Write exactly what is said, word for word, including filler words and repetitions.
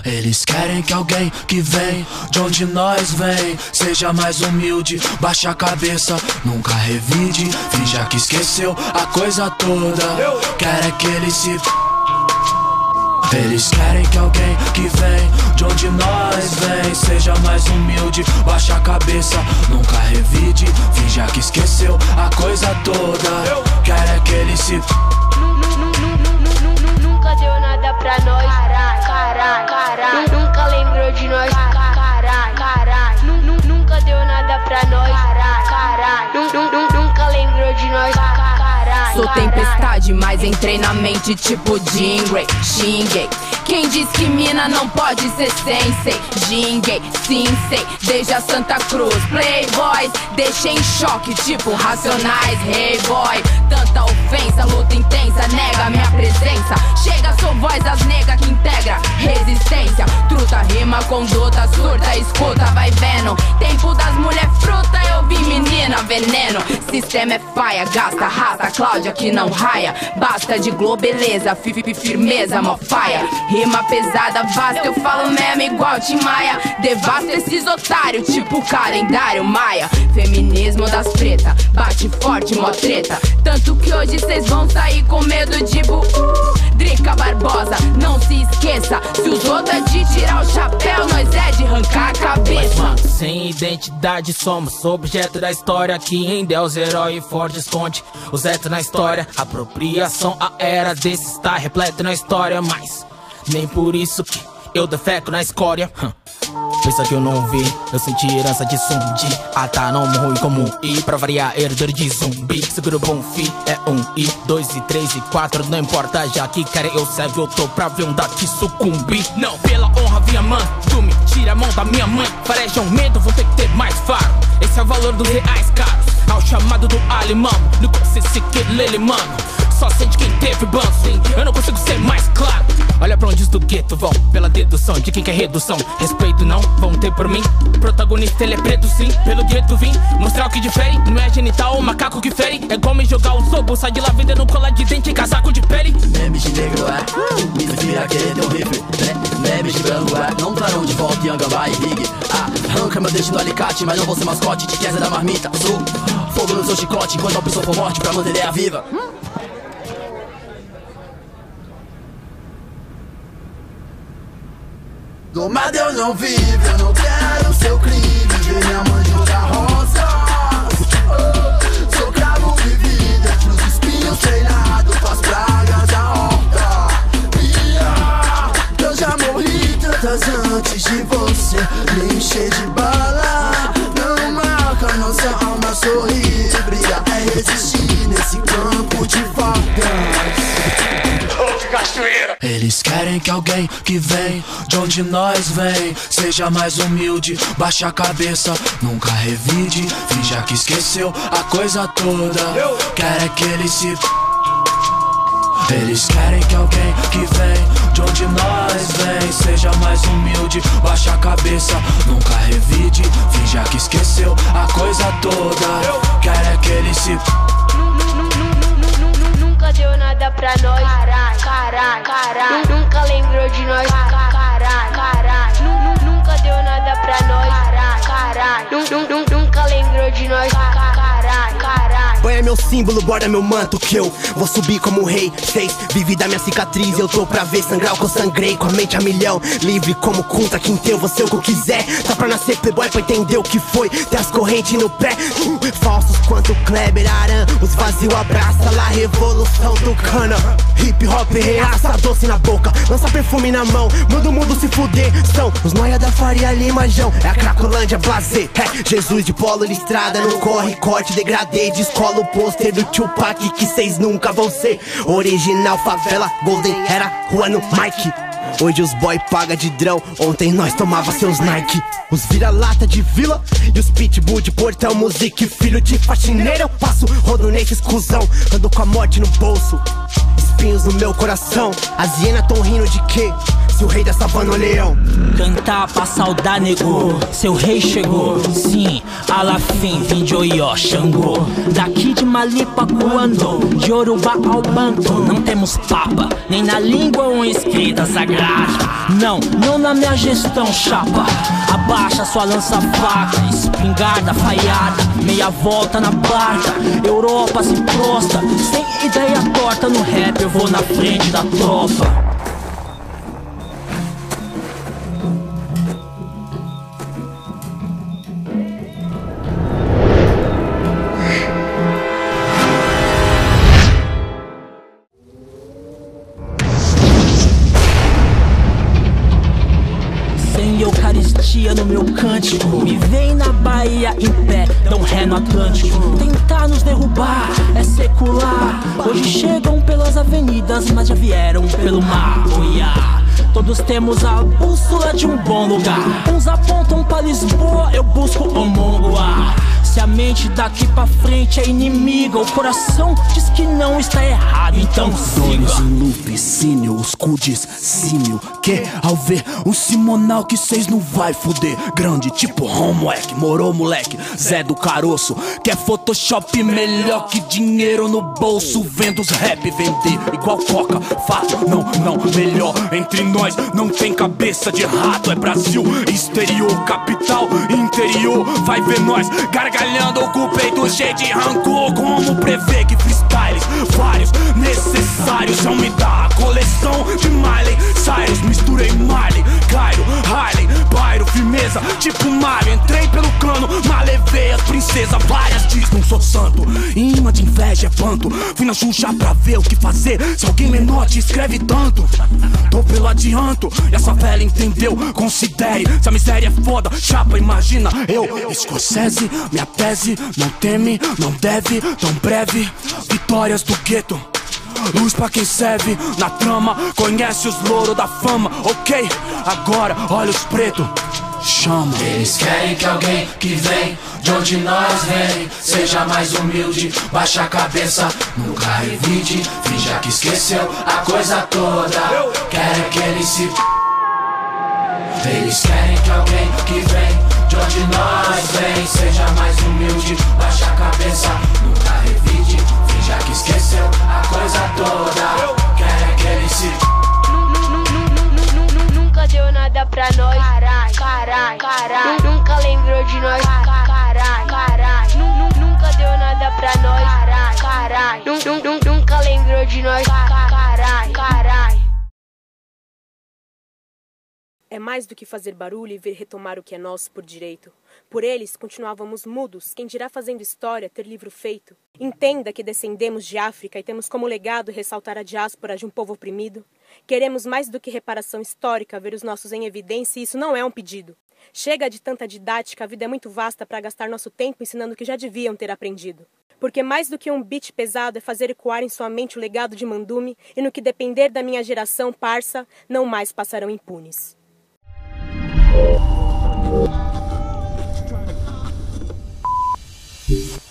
Eles querem que alguém que vem de onde nós vem seja mais humilde, baixa a cabeça, nunca revide, finja que esqueceu a coisa toda. Quer é que ele se... Eles querem que alguém que vem de onde nós vem seja mais humilde, baixa a cabeça, nunca revide, finja que esqueceu a coisa toda. Quer é que ele se... Nunca deu nada pra nós, carai, carai, carai. Nunca lembrou de nós, carai, carai. Nunca deu nada pra nós, carai, carai. Nunca lembrou de nós, carai. Sou tempestade, mas entrei na mente tipo Jingrey, xinguei. Quem diz que mina não pode ser sensei? Jinguei, sim sei, desde a Santa Cruz. Playboys, deixei em choque tipo Racionais. Hey boy, tanta ofensa, luta intensa, nega minha presença. Chega, sou voz das negas que integra resistência. Truta, rima, conduta, surta, escuta, vai vendo. Tempo das mulher fruta, eu vi menina veneno. Sistema é faia, gasta, rasta, Cláudia que não raia. Basta de globeleza, fifi, firmeza, mofaia. Rima pesada, vasta, eu falo mesmo igual Tim Maia. Devasto esses otários, tipo calendário maia. Feminismo das preta, bate forte, mó treta. Tanto que hoje cês vão sair com medo de bu. Drica Barbosa, não se esqueça, se os outros é de tirar o chapéu, nós é de arrancar a cabeça. Mas, mano, sem identidade somos objeto da história, que em Deus herói forte esconde os etos na história. Apropriação, a era desse está repleto na história, mas nem por isso que eu defeco na escória. hum. Pensa que eu não vi, eu senti herança de zumbi. Ah tá, não ruim como um I, pra variar herdeiro de zumbi. Seguro bom fi, é um I, dois e três e quatro, não importa, já que querem eu serve, eu tô pra ver um daqui sucumbir. Não, pela honra vinha mãe, tu me tira a mão da minha mãe. Farejam medo, vou ter que ter mais faro, esse é o valor dos reais caros. Ao chamado do alemão, no que se que lele mano. Só sente quem teve banco, eu não consigo ser mais claro. Olha pra onde os do gueto vão, pela dedução de quem quer redução. Respeito não, vão ter por mim. Protagonista ele é preto sim, pelo gueto vim mostrar o que difere, não é genital ou macaco que fere. É igual me jogar um sobo, sai de lá vendendo cola de dente e casaco de pele. Memes de negro é, me inspira querer ter um rifle, né? Memes de branco é, não trarão de volta em Angambá e Big. Ah, arranca meu dente no alicate, mas não vou ser mascote de queza da marmita. Sou fogo no seu chicote, enquanto a pessoa for morte pra manter ela viva. Domado eu não vivo, eu não quero seu crime. Ver minha mãe jogar roça. oh, Sou cravo vivido entre os espinhos treinado pras pragas da horta. yeah, Eu já morri tantas antes de você me encher de bala. Não marca nossa alma sorrir. Brilhar é resistir nesse campo de facas. Eles querem que alguém que vem de onde nós vem seja mais humilde, baixa a cabeça, nunca revide, finja que esqueceu a coisa toda. Quer é que ele se... Eles querem que alguém que vem de onde nós vem seja mais humilde, baixa a cabeça, nunca revide, finja que esqueceu a coisa toda. Quer é que ele se... Nunca deu nada pra nós, carai, carai, carai. Nunca lembrou de nós, carai, carai. Nunca deu nada pra nós, carai, carai. Nunca lembrou de nós, carai, carai. Banha meu símbolo, borda meu manto, que eu vou subir como rei. Seis, vivi da minha cicatriz, eu tô pra ver sangrar o que eu sangrei. Com a mente a milhão, livre como Kunta Quinteu. Vou ser o que eu quiser, tá pra nascer playboy pra entender o que foi. Ter as correntes no pé, uh, falsos quanto Kleber Aran. Os vazios abraça lá, revolução do cana. Hip hop reaça, doce na boca, lança perfume na mão, manda o mundo se fuder. São os noia da Faria Lima, Jão, é a Cracolândia, blazer. É Jesus de polo listrada, não corre, corte, degradê. Descola o pôster do Tupac que cês nunca vão ser. Original favela, Golden era rua no Mike. Hoje os boy paga de drão, ontem nós tomava seus Nike. Os vira-lata de vila e os pitbull de portão. Music, filho de faxineiro, eu passo rodo nesses cuzão. Ando com a morte no bolso, espinhos no meu coração. As hienas tão rindo de quê? Se o rei da savana, o leão. Cantar pra saudar, negou. Seu rei chegou. Sim, Alafim, vim de Oió, Xangô. Daqui de Malipa, Cuando, de Yorubá ao Banto. Não temos papa, nem na língua ou escrita sagrada. Não, não na minha gestão, chapa. Abaixa sua lança-faca, espingarda falhada, meia volta na barca. Europa se prostra, sem ideia torta. No rap eu vou na frente da tropa. Eucaristia no meu cântico. Me vem na Bahia em pé, dão ré no Atlântico. Tentar nos derrubar é secular. Hoje chegam pelas avenidas, mas já vieram pelo mar. Oh, yeah. Todos temos a bússola de um bom lugar. Uns apontam pra Lisboa, eu busco o Mongoá. Se a mente daqui pra frente é inimiga, o coração diz que não está errado, então siga. Em loop, sínio, os cudes, símio. Que ao ver um simonal que cês não vai fuder. Grande tipo homework, morou moleque, Zé do Caroço. Quer Photoshop melhor que dinheiro no bolso. Vendo os rap vender igual coca, fato, não, não, melhor. Entre nós não tem cabeça de rato. É Brasil, exterior, capital, interior. Vai ver nós gargalhando com o peito cheio de rancor. Como prevê que freestyles vários necessários vão me dar a coleção de Miley Cyrus. Misturei Marley, Cairo, Harley, Bairro, firmeza tipo Mario. Entrei pelo cano, mas levei as princesas. Várias diz não sou santo, imã de inveja é panto. Fui na Xuxa pra ver o que fazer. Se alguém menor te escreve tanto, tô pelo adianto e essa velha entendeu. Considere, se a miséria é foda, chapa, imagina eu, Scorsese, minha tese, não teme, não deve, tão breve. Vitórias do gueto, luz pra quem serve. Na trama, conhece os louros da fama. Ok, agora olha os pretos, chama. Eles querem que alguém que vem de onde nós vem seja mais humilde, baixa a cabeça, nunca revide, finja que esqueceu a coisa toda. Querem que ele se... Eles querem que alguém que vem de onde nós vem seja mais humilde, baixa a cabeça, nunca revide, finja que esqueceu a coisa toda. Querem que ele se... Nunca deu nada pra nós, carai, carai, carai. Nunca lembrou de nós, carai, carai. Nunca deu nada pra nós, carai, carai. Nunca lembrou de nós, carai, carai. É mais do que fazer barulho e ver retomar o que é nosso por direito. Por eles, continuávamos mudos, quem dirá fazendo história, ter livro feito. Entenda que descendemos de África e temos como legado ressaltar a diáspora de um povo oprimido. Queremos mais do que reparação histórica, ver os nossos em evidência, e isso não é um pedido. Chega de tanta didática, a vida é muito vasta para gastar nosso tempo ensinando o que já deviam ter aprendido. Porque mais do que um beat pesado é fazer ecoar em sua mente o legado de Mandume, e no que depender da minha geração, parça, não mais passarão impunes. Yeah.